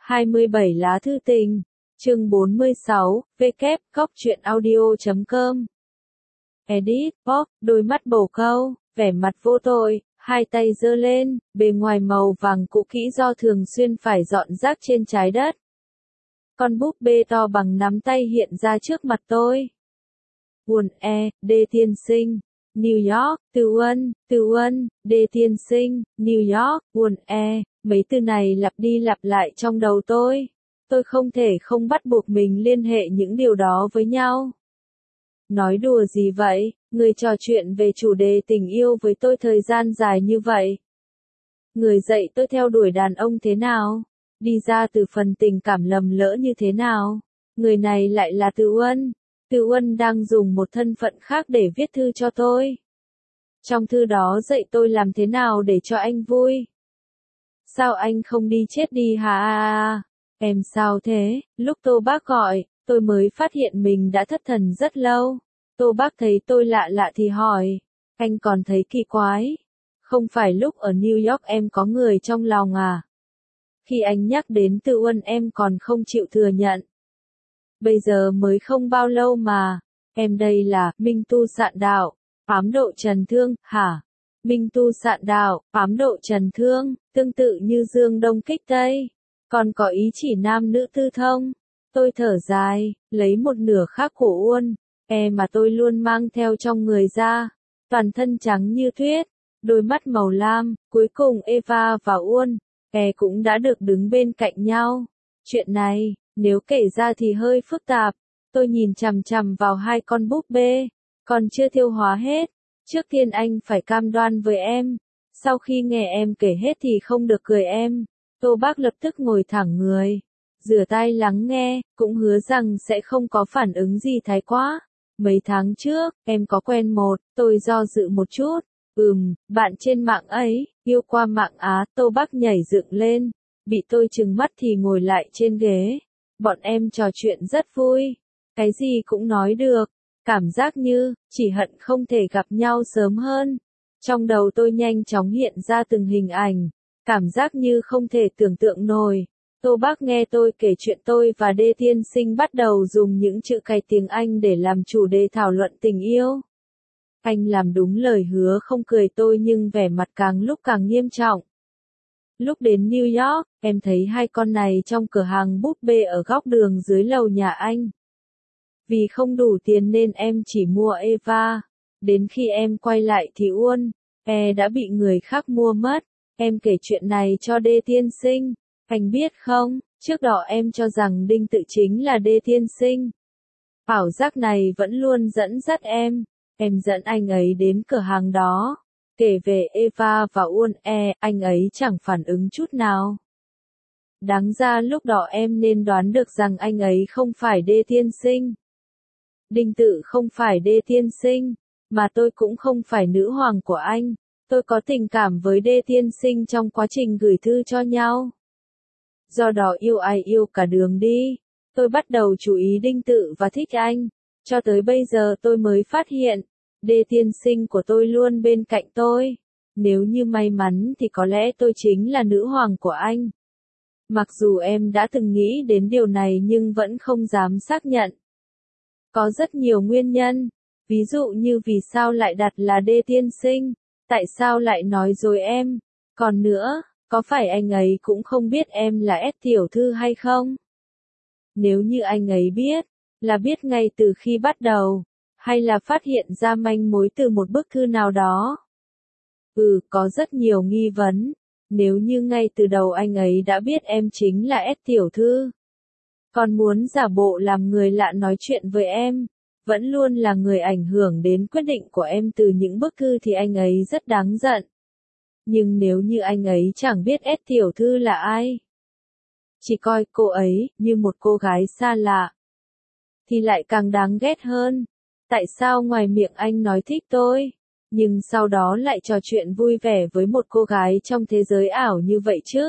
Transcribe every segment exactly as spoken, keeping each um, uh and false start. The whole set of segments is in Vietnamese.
hai mươi bảy lá thư tình, chương bốn mươi sáu, w cóc truyện audio chấm com. Edit, Pop, đôi mắt bồ câu, vẻ mặt vô tội, hai tay giơ lên, bề ngoài màu vàng cũ kỹ do thường xuyên phải dọn rác trên trái đất. Con búp bê to bằng nắm tay hiện ra trước mặt tôi. Buồn e, Đê tiên sinh, New York, Từ Uân, Từ Uân, Đê tiên sinh, New York, buồn e, mấy từ này lặp đi lặp lại trong đầu tôi. Tôi không thể không bắt buộc mình liên hệ những điều đó với nhau. Nói đùa gì vậy, người trò chuyện về chủ đề tình yêu với tôi thời gian dài như vậy. Người dạy tôi theo đuổi đàn ông thế nào? Đi ra từ phần tình cảm lầm lỡ như thế nào? Người này lại là Từ Uân. Từ Uân đang dùng một thân phận khác để viết thư cho tôi. Trong thư đó dạy tôi làm thế nào để cho anh vui. Sao anh không đi chết đi hả? Em sao thế? Lúc Tô Bác gọi, tôi mới phát hiện mình đã thất thần rất lâu. Tô Bác thấy tôi lạ lạ thì hỏi, anh còn thấy kỳ quái. Không phải lúc ở New York em có người trong lòng à? Khi anh nhắc đến Từ Uân em còn không chịu thừa nhận. Bây giờ mới không bao lâu mà, em đây là Minh Tu Sạn Đạo, ám độ trần thương, hả? Minh Tu Sạn Đạo, ám độ trần thương, tương tự như dương đông kích tây, còn có ý chỉ nam nữ tư thông. Tôi thở dài, lấy một nửa khác của Uân, e mà tôi luôn mang theo trong người ra, toàn thân trắng như tuyết, đôi mắt màu lam, cuối cùng Eva và Uân, e cũng đã được đứng bên cạnh nhau. Chuyện này, nếu kể ra thì hơi phức tạp. Tôi nhìn chằm chằm vào hai con búp bê, còn chưa tiêu hóa hết. Trước tiên anh phải cam đoan với em, sau khi nghe em kể hết thì không được cười em. Tô Bác lập tức ngồi thẳng người, rửa tai lắng nghe, cũng hứa rằng sẽ không có phản ứng gì thái quá. Mấy tháng trước, em có quen một, tôi do dự một chút. Ừm, bạn trên mạng ấy, yêu qua mạng Á. Tô Bác nhảy dựng lên, bị tôi trừng mắt thì ngồi lại trên ghế. Bọn em trò chuyện rất vui, cái gì cũng nói được, cảm giác như, chỉ hận không thể gặp nhau sớm hơn. Trong đầu tôi nhanh chóng hiện ra từng hình ảnh, cảm giác như không thể tưởng tượng nổi. Tô Bác nghe tôi kể chuyện tôi và Đê tiên sinh bắt đầu dùng những chữ cái tiếng Anh để làm chủ đề thảo luận tình yêu. Anh làm đúng lời hứa không cười tôi nhưng vẻ mặt càng lúc càng nghiêm trọng. Lúc đến New York, em thấy hai con này trong cửa hàng búp bê ở góc đường dưới lầu nhà anh. Vì không đủ tiền nên em chỉ mua Eva. Đến khi em quay lại thì Uân, e đã bị người khác mua mất. Em kể chuyện này cho Đê tiên sinh. Anh biết không, trước đó em cho rằng Đinh Tự chính là Đê tiên sinh. Ảo giác này vẫn luôn dẫn dắt em. Em dẫn anh ấy đến cửa hàng đó. Kể về Eva và Uân e, anh ấy chẳng phản ứng chút nào. Đáng ra lúc đó em nên đoán được rằng anh ấy không phải Đê tiên sinh. Đinh Tự không phải Đê tiên sinh, mà tôi cũng không phải nữ hoàng của anh. Tôi có tình cảm với Đê tiên sinh trong quá trình gửi thư cho nhau. Do đó yêu ai yêu cả đường đi. Tôi bắt đầu chú ý Đinh Tự và thích anh. Cho tới bây giờ tôi mới phát hiện, Đê tiên sinh của tôi luôn bên cạnh tôi. Nếu như may mắn thì có lẽ tôi chính là nữ hoàng của anh. Mặc dù em đã từng nghĩ đến điều này nhưng vẫn không dám xác nhận. Có rất nhiều nguyên nhân, ví dụ như vì sao lại đặt là Đê tiên sinh, tại sao lại nói dối em, còn nữa, có phải anh ấy cũng không biết em là S tiểu thư hay không? Nếu như anh ấy biết, là biết ngay từ khi bắt đầu, hay là phát hiện ra manh mối từ một bức thư nào đó? Ừ, có rất nhiều nghi vấn, nếu như ngay từ đầu anh ấy đã biết em chính là S tiểu thư. Còn muốn giả bộ làm người lạ nói chuyện với em, vẫn luôn là người ảnh hưởng đến quyết định của em từ những bức thư thì anh ấy rất đáng giận. Nhưng nếu như anh ấy chẳng biết S tiểu thư là ai, chỉ coi cô ấy như một cô gái xa lạ, thì lại càng đáng ghét hơn. Tại sao ngoài miệng anh nói thích tôi, nhưng sau đó lại trò chuyện vui vẻ với một cô gái trong thế giới ảo như vậy chứ?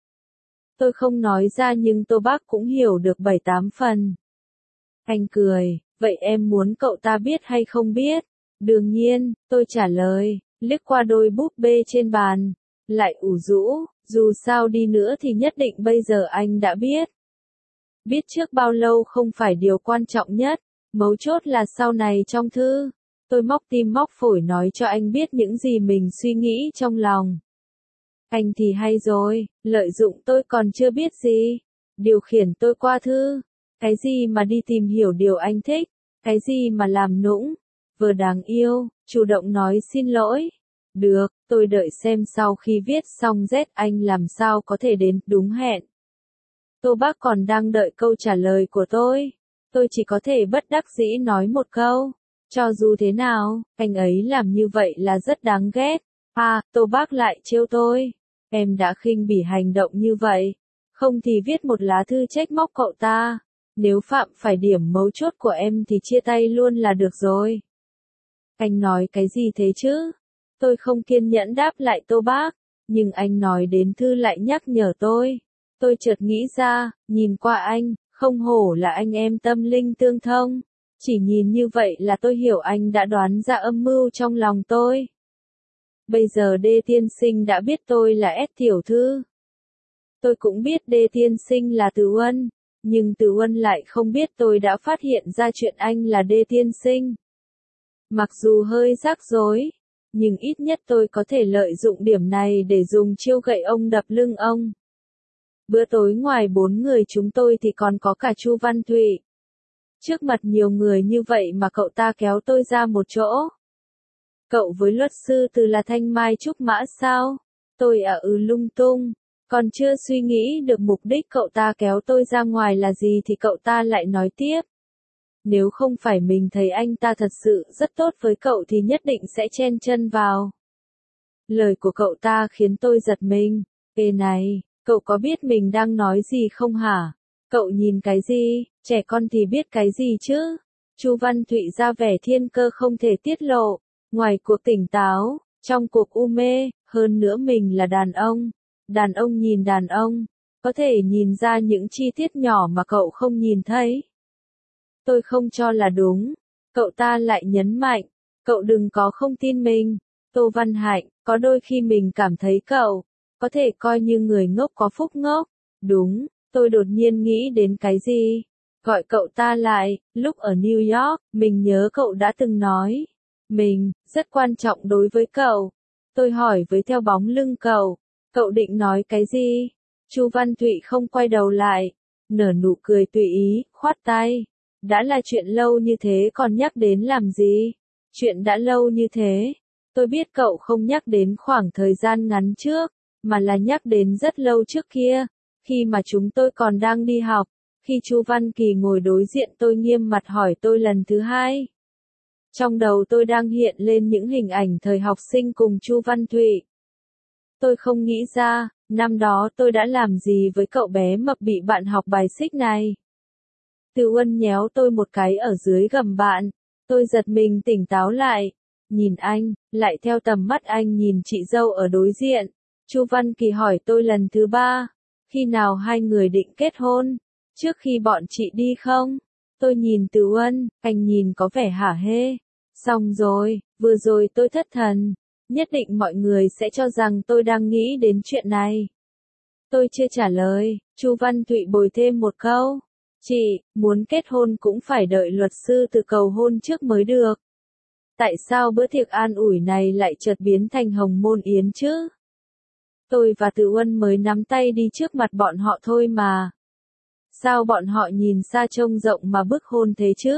Tôi không nói ra nhưng Tô Bác cũng hiểu được bảy tám phần. Anh cười, vậy em muốn cậu ta biết hay không biết? Đương nhiên, tôi trả lời, liếc qua đôi búp bê trên bàn. lại ủ rũ, dù sao đi nữa thì nhất định bây giờ anh đã biết. Biết trước bao lâu không phải điều quan trọng nhất, mấu chốt là sau này trong thư, tôi móc tim móc phổi nói cho anh biết những gì mình suy nghĩ trong lòng. Anh thì hay rồi, lợi dụng tôi còn chưa biết gì, điều khiển tôi qua thư, cái gì mà đi tìm hiểu điều anh thích, cái gì mà làm nũng, vừa đáng yêu, chủ động nói xin lỗi. Được, tôi đợi xem sau khi viết xong Z anh làm sao có thể đến đúng hẹn. Tô Bác còn đang đợi câu trả lời của tôi. Tôi chỉ có thể bất đắc dĩ nói một câu. Cho dù thế nào, anh ấy làm như vậy là rất đáng ghét. À, Tô Bác lại trêu tôi. Em đã khinh bỉ hành động như vậy. Không thì viết một lá thư trách móc cậu ta. Nếu phạm phải điểm mấu chốt của em thì chia tay luôn là được rồi. Anh nói cái gì thế chứ? Tôi không kiên nhẫn đáp lại Tô Bác. Nhưng anh nói đến thư lại nhắc nhở tôi. Tôi chợt nghĩ ra, nhìn qua anh, không hổ là anh em tâm linh tương thông. Chỉ nhìn như vậy là tôi hiểu anh đã đoán ra âm mưu trong lòng tôi. Bây giờ Đê tiên sinh đã biết tôi là S tiểu thư. Tôi cũng biết Đê tiên sinh là Từ Uân, nhưng Từ Uân lại không biết tôi đã phát hiện ra chuyện anh là Đê tiên sinh. Mặc dù hơi rắc rối, nhưng ít nhất tôi có thể lợi dụng điểm này để dùng chiêu gậy ông đập lưng ông. Bữa tối ngoài bốn người chúng tôi thì còn có cả Chu Văn Thụy. Trước mặt nhiều người như vậy mà cậu ta kéo tôi ra một chỗ. Cậu với luật sư Từ là thanh mai trúc mã sao? Tôi à ừ lung tung. Còn chưa suy nghĩ được mục đích cậu ta kéo tôi ra ngoài là gì thì cậu ta lại nói tiếp. Nếu không phải mình thấy anh ta thật sự rất tốt với cậu thì nhất định sẽ chen chân vào. Lời của cậu ta khiến tôi giật mình. Ê này, cậu có biết mình đang nói gì không hả? Cậu nhìn cái gì? Trẻ con thì biết cái gì chứ? Chu Văn Thụy ra vẻ thiên cơ không thể tiết lộ. Ngoài cuộc tỉnh táo, trong cuộc u mê, hơn nữa mình là đàn ông. Đàn ông nhìn đàn ông, có thể nhìn ra những chi tiết nhỏ mà cậu không nhìn thấy. Tôi không cho là đúng. Cậu ta lại nhấn mạnh, cậu đừng có không tin mình. Tô Văn Hạnh, có đôi khi mình cảm thấy cậu, có thể coi như người ngốc có phúc ngốc. Đúng, tôi đột nhiên nghĩ đến cái gì? Gọi cậu ta lại, lúc ở New York, mình nhớ cậu đã từng nói. Mình, rất quan trọng đối với cậu. Tôi hỏi với theo bóng lưng cậu, cậu định nói cái gì? Chu Văn Thụy không quay đầu lại, nở nụ cười tùy ý, khoát tay. Đã là chuyện lâu như thế còn nhắc đến làm gì? Chuyện đã lâu như thế. Tôi biết cậu không nhắc đến khoảng thời gian ngắn trước, mà là nhắc đến rất lâu trước kia, khi mà chúng tôi còn đang đi học, khi Chu Văn Kỳ ngồi đối diện tôi nghiêm mặt hỏi tôi lần thứ hai. Trong đầu tôi đang hiện lên những hình ảnh thời học sinh cùng Chu Văn Thụy. Tôi không nghĩ ra, năm đó tôi đã làm gì với cậu bé mập bị bạn học bài xích này. Từ Uân nhéo tôi một cái ở dưới gầm bạn. Tôi giật mình tỉnh táo lại. Nhìn anh, lại theo tầm mắt anh nhìn chị dâu ở đối diện. Chu Văn Kỳ hỏi tôi lần thứ ba. Khi nào hai người định kết hôn? Trước khi bọn chị đi không? Tôi nhìn Từ Uân, anh nhìn có vẻ hả hê. Xong rồi, vừa rồi tôi thất thần. Nhất định mọi người sẽ cho rằng tôi đang nghĩ đến chuyện này. Tôi chưa trả lời, Chu Văn Thụy bồi thêm một câu. Chị, muốn kết hôn cũng phải đợi luật sư Từ cầu hôn trước mới được. Tại sao bữa tiệc an ủi này lại chợt biến thành hồng môn yến chứ? Tôi và Từ Uân mới nắm tay đi trước mặt bọn họ thôi mà. Sao bọn họ nhìn xa trông rộng mà bức hôn thế chứ?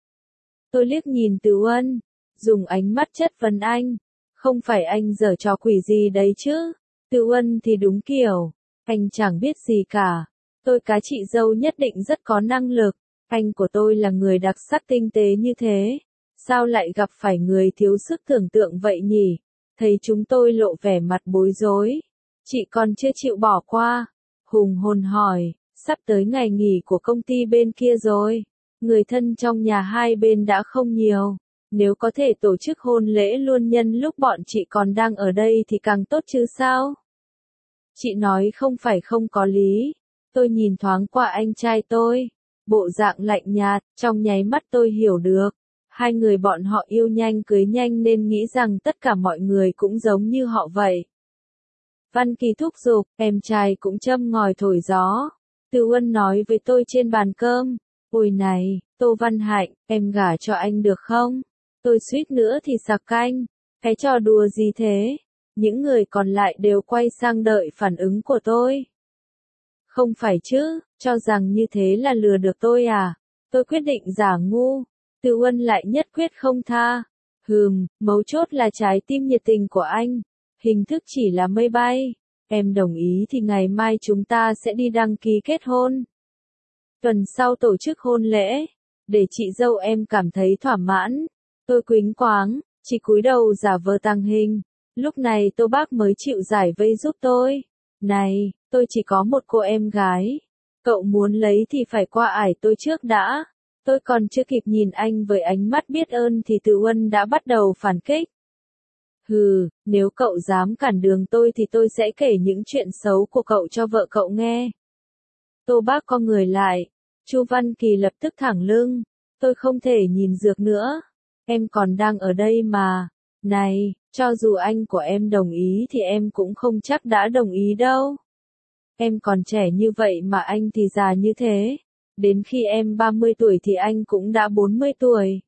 Tôi liếc nhìn Từ Uân, dùng ánh mắt chất vấn anh. Không phải anh giở trò quỷ gì đấy chứ? Từ Uân thì đúng kiểu, anh chẳng biết gì cả. Tôi cá chị dâu nhất định rất có năng lực. Anh của tôi là người đặc sắc tinh tế như thế. Sao lại gặp phải người thiếu sức tưởng tượng vậy nhỉ? Thấy chúng tôi lộ vẻ mặt bối rối. Chị còn chưa chịu bỏ qua. Hùng hồn hỏi, sắp tới ngày nghỉ của công ty bên kia rồi. Người thân trong nhà hai bên đã không nhiều. Nếu có thể tổ chức hôn lễ luôn nhân lúc bọn chị còn đang ở đây thì càng tốt chứ sao? Chị nói không phải không có lý. Tôi nhìn thoáng qua anh trai tôi. Bộ dạng lạnh nhạt, trong nháy mắt tôi hiểu được. Hai người bọn họ yêu nhanh cưới nhanh nên nghĩ rằng tất cả mọi người cũng giống như họ vậy. Văn Kỳ thúc giục, em trai cũng châm ngòi thổi gió. Từ Uân nói với tôi trên bàn cơm, ôi này, Tô Văn Hạnh, em gả cho anh được không? Tôi suýt nữa thì sặc canh, cái trò đùa gì thế? Những người còn lại đều quay sang đợi phản ứng của tôi. Không phải chứ, cho rằng như thế là lừa được tôi à? Tôi quyết định giả ngu. Từ Uân lại nhất quyết không tha. Hừm, mấu chốt là trái tim nhiệt tình của anh. Hình thức chỉ là mây bay. Em đồng ý thì ngày mai chúng ta sẽ đi đăng ký kết hôn. Tuần sau tổ chức hôn lễ. Để chị dâu em cảm thấy thỏa mãn. Tôi quýnh quáng, chỉ cúi đầu giả vờ tàng hình. Lúc này Tô Bác mới chịu giải vây giúp tôi. Này, tôi chỉ có một cô em gái. Cậu muốn lấy thì phải qua ải tôi trước đã. Tôi còn chưa kịp nhìn anh với ánh mắt biết ơn thì Từ Uân đã bắt đầu phản kích. Hừ, nếu cậu dám cản đường tôi thì tôi sẽ kể những chuyện xấu của cậu cho vợ cậu nghe. Tô Bác co người lại. Chu Văn Kỳ lập tức thẳng lưng. Tôi không thể nhìn dược nữa. Em còn đang ở đây mà. Này, cho dù anh của em đồng ý thì em cũng không chắc đã đồng ý đâu. Em còn trẻ như vậy mà anh thì già như thế. Đến khi em ba mươi tuổi thì anh cũng đã bốn mươi tuổi.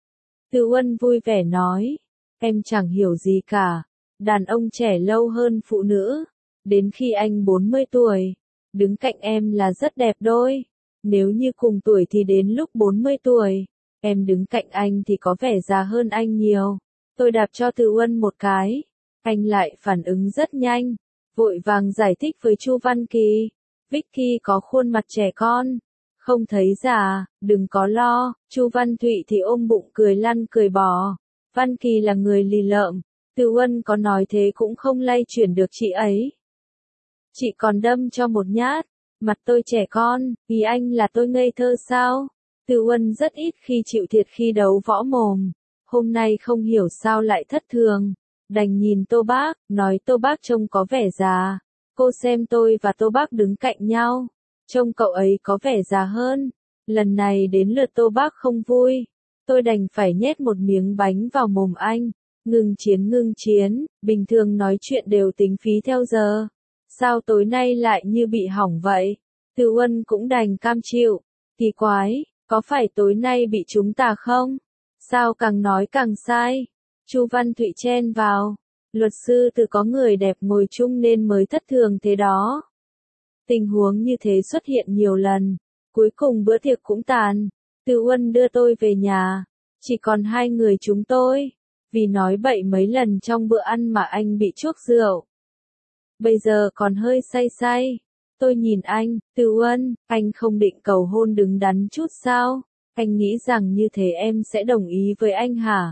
Từ Uân vui vẻ nói. Em chẳng hiểu gì cả. Đàn ông trẻ lâu hơn phụ nữ. Đến khi anh bốn mươi tuổi, đứng cạnh em là rất đẹp đôi. Nếu như cùng tuổi thì đến lúc bốn mươi tuổi, em đứng cạnh anh thì có vẻ già hơn anh nhiều. Tôi đạp cho Từ Uân một cái. Anh lại phản ứng rất nhanh. Vội vàng giải thích với Chu Văn Kỳ. Vicky có khuôn mặt trẻ con. Không thấy già, đừng có lo. Chu Văn Thụy thì ôm bụng cười lăn cười bò. Văn Kỳ là người lì lợm. Từ Uân có nói thế cũng không lay chuyển được chị ấy. Chị còn đâm cho một nhát. Mặt tôi trẻ con, ý anh là tôi ngây thơ sao? Từ Uân rất ít khi chịu thiệt khi đấu võ mồm. Hôm nay không hiểu sao lại thất thường. Đành nhìn Tô Bác, nói Tô Bác trông có vẻ già. Cô xem tôi và Tô Bác đứng cạnh nhau. Trông cậu ấy có vẻ già hơn. Lần này đến lượt Tô Bác không vui. Tôi đành phải nhét một miếng bánh vào mồm anh. Ngưng chiến ngưng chiến, bình thường nói chuyện đều tính phí theo giờ. Sao tối nay lại như bị hỏng vậy? Từ Uân cũng đành cam chịu. Kỳ quái, có phải tối nay bị chúng ta không? Sao càng nói càng sai? Chu Văn Thụy chen vào. Luật sư Từ có người đẹp ngồi chung nên mới thất thường thế đó. Tình huống như thế xuất hiện nhiều lần. Cuối cùng bữa tiệc cũng tàn. Từ Uân đưa tôi về nhà. Chỉ còn hai người chúng tôi. Vì nói bậy mấy lần trong bữa ăn mà anh bị chuốc rượu. Bây giờ còn hơi say say. Tôi nhìn anh, Từ Uân, anh không định cầu hôn đứng đắn chút sao? Anh nghĩ rằng như thế em sẽ đồng ý với anh hả?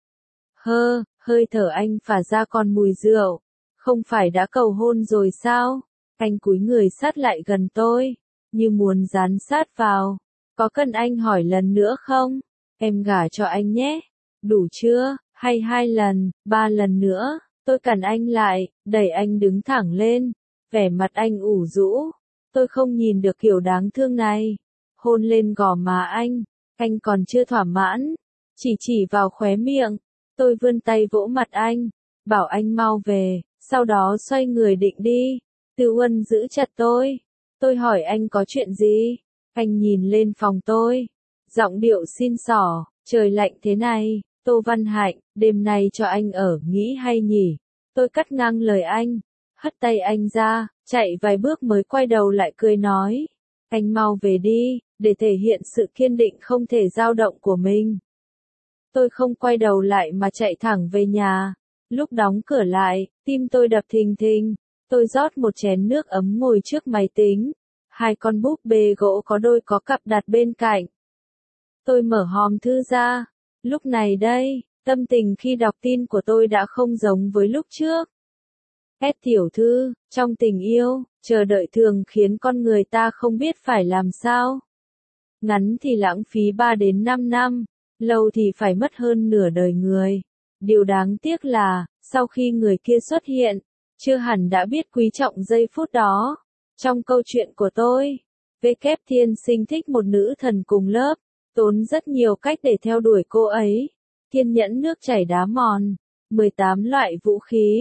Hơ, hơi thở anh phả ra còn mùi rượu. Không phải đã cầu hôn rồi sao? Anh cúi người sát lại gần tôi, như muốn dán sát vào. Có cần anh hỏi lần nữa không? Em gả cho anh nhé. Đủ chưa? Hay hai lần, ba lần nữa? Tôi cản anh lại, đẩy anh đứng thẳng lên. Vẻ mặt anh ủ rũ. Tôi không nhìn được kiểu đáng thương này. Hôn lên gò má anh. Anh còn chưa thỏa mãn. Chỉ chỉ vào khóe miệng. Tôi vươn tay vỗ mặt anh. Bảo anh mau về. Sau đó xoay người định đi. Từ Uân giữ chặt tôi. Tôi hỏi anh có chuyện gì? Anh nhìn lên phòng tôi. Giọng điệu xin xỏ. Trời lạnh thế này. Tô Văn Hạnh, đêm nay cho anh ở, nghĩ hay nhỉ? Tôi cắt ngang lời anh. Hất tay anh ra, chạy vài bước mới quay đầu lại cười nói. Anh mau về đi, để thể hiện sự kiên định không thể dao động của mình. Tôi không quay đầu lại mà chạy thẳng về nhà. Lúc đóng cửa lại, tim tôi đập thình thình. Tôi rót một chén nước ấm ngồi trước máy tính. Hai con búp bê gỗ có đôi có cặp đặt bên cạnh. Tôi mở hòm thư ra. Lúc này đây, tâm tình khi đọc tin của tôi đã không giống với lúc trước. S tiểu thư, trong tình yêu, chờ đợi thường khiến con người ta không biết phải làm sao. Ngắn thì lãng phí ba đến năm năm, lâu thì phải mất hơn nửa đời người. Điều đáng tiếc là, sau khi người kia xuất hiện, chưa hẳn đã biết quý trọng giây phút đó. Trong câu chuyện của tôi, V. Thiên Sinh thích một nữ thần cùng lớp, tốn rất nhiều cách để theo đuổi cô ấy. Kiên nhẫn nước chảy đá mòn, mười tám loại vũ khí,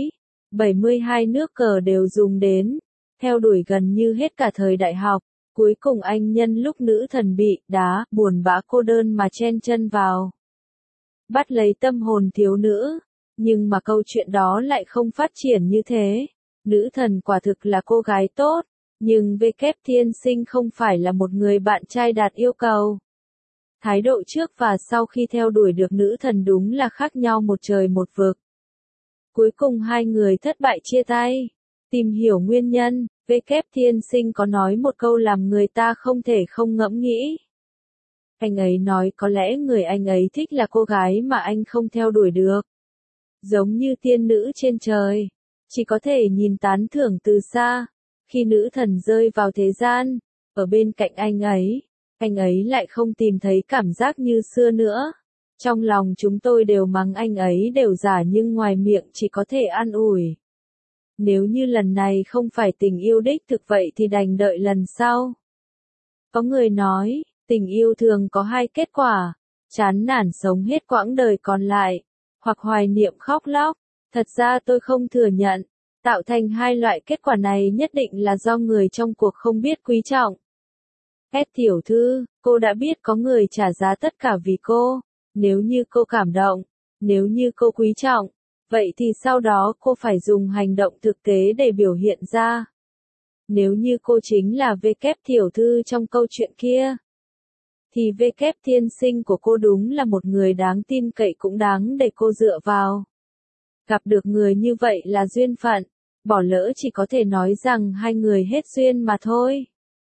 bảy mươi hai nước cờ đều dùng đến, theo đuổi gần như hết cả thời đại học. Cuối cùng anh nhân lúc nữ thần bị đá, buồn bã cô đơn mà chen chân vào. Bắt lấy tâm hồn thiếu nữ. Nhưng mà câu chuyện đó lại không phát triển như thế. Nữ thần quả thực là cô gái tốt, nhưng V Kép Thiên Sinh không phải là một người bạn trai đạt yêu cầu. Thái độ trước và sau khi theo đuổi được nữ thần đúng là khác nhau một trời một vực. Cuối cùng hai người thất bại chia tay. Tìm hiểu nguyên nhân, V Kép Thiên Sinh có nói một câu làm người ta không thể không ngẫm nghĩ. Anh ấy nói có lẽ người anh ấy thích là cô gái mà anh không theo đuổi được. Giống như tiên nữ trên trời, chỉ có thể nhìn tán thưởng từ xa. Khi nữ thần rơi vào thế gian, ở bên cạnh anh ấy, anh ấy lại không tìm thấy cảm giác như xưa nữa. Trong lòng chúng tôi đều mắng anh ấy đều giả nhưng ngoài miệng chỉ có thể an ủi. Nếu như lần này không phải tình yêu đích thực vậy thì đành đợi lần sau. Có người nói, tình yêu thường có hai kết quả, chán nản sống hết quãng đời còn lại, hoặc hoài niệm khóc lóc. Thật ra tôi không thừa nhận, tạo thành hai loại kết quả này nhất định là do người trong cuộc không biết quý trọng. S tiểu thư, cô đã biết có người trả giá tất cả vì cô, nếu như cô cảm động, nếu như cô quý trọng, vậy thì sau đó cô phải dùng hành động thực tế để biểu hiện ra. Nếu như cô chính là V Kép tiểu thư trong câu chuyện kia, thì V Kép Thiên Sinh của cô đúng là một người đáng tin cậy cũng đáng để cô dựa vào. Gặp được người như vậy là duyên phận, bỏ lỡ chỉ có thể nói rằng hai người hết duyên mà thôi.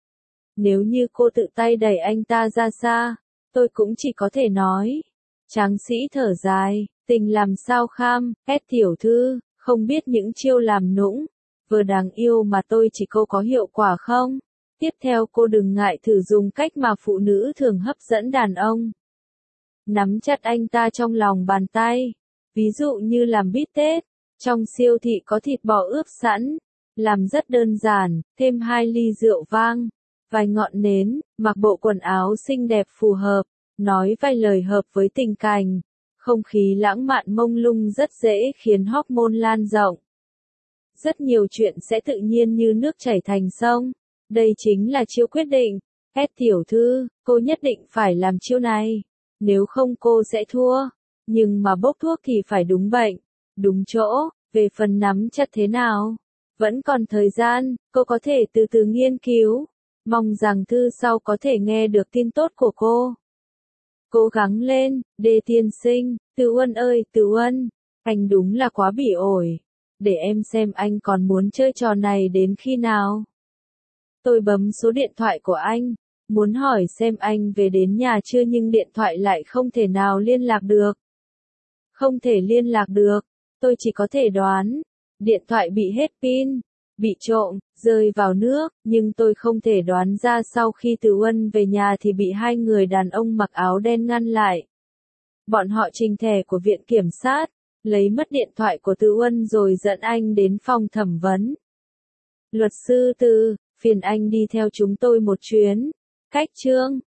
Nếu như cô tự tay đẩy anh ta ra xa, tôi cũng chỉ có thể nói. Tráng sĩ thở dài, tình làm sao kham, S tiểu thư, không biết những chiêu làm nũng, vừa đáng yêu mà tôi chỉ cô có hiệu quả không? Tiếp theo cô đừng ngại thử dùng cách mà phụ nữ thường hấp dẫn đàn ông. Nắm chặt anh ta trong lòng bàn tay, ví dụ như làm bít tết, trong siêu thị có thịt bò ướp sẵn, làm rất đơn giản, thêm hai ly rượu vang, vài ngọn nến, mặc bộ quần áo xinh đẹp phù hợp, nói vài lời hợp với tình cảnh, không khí lãng mạn mông lung rất dễ khiến hormone lan rộng. Rất nhiều chuyện sẽ tự nhiên như nước chảy thành sông. Đây chính là chiêu quyết định. S tiểu thư, cô nhất định phải làm chiêu này. Nếu không cô sẽ thua. Nhưng mà bốc thuốc thì phải đúng bệnh, đúng chỗ. Về phần nắm chặt thế nào, vẫn còn thời gian, cô có thể từ từ nghiên cứu. Mong rằng thư sau có thể nghe được tin tốt của cô. Cố gắng lên, Đê tiên sinh. Từ Uân ơi, Từ Uân, anh đúng là quá bỉ ổi. Để em xem anh còn muốn chơi trò này đến khi nào. Tôi bấm số điện thoại của anh, muốn hỏi xem anh về đến nhà chưa nhưng điện thoại lại không thể nào liên lạc được. Không thể liên lạc được, tôi chỉ có thể đoán. Điện thoại bị hết pin, bị trộm, rơi vào nước, nhưng tôi không thể đoán ra sau khi Từ Uân về nhà thì bị hai người đàn ông mặc áo đen ngăn lại. Bọn họ trình thẻ của viện kiểm sát, lấy mất điện thoại của Từ Uân rồi dẫn anh đến phòng thẩm vấn. Luật sư Từ, phiền anh đi theo chúng tôi một chuyến. Cách chương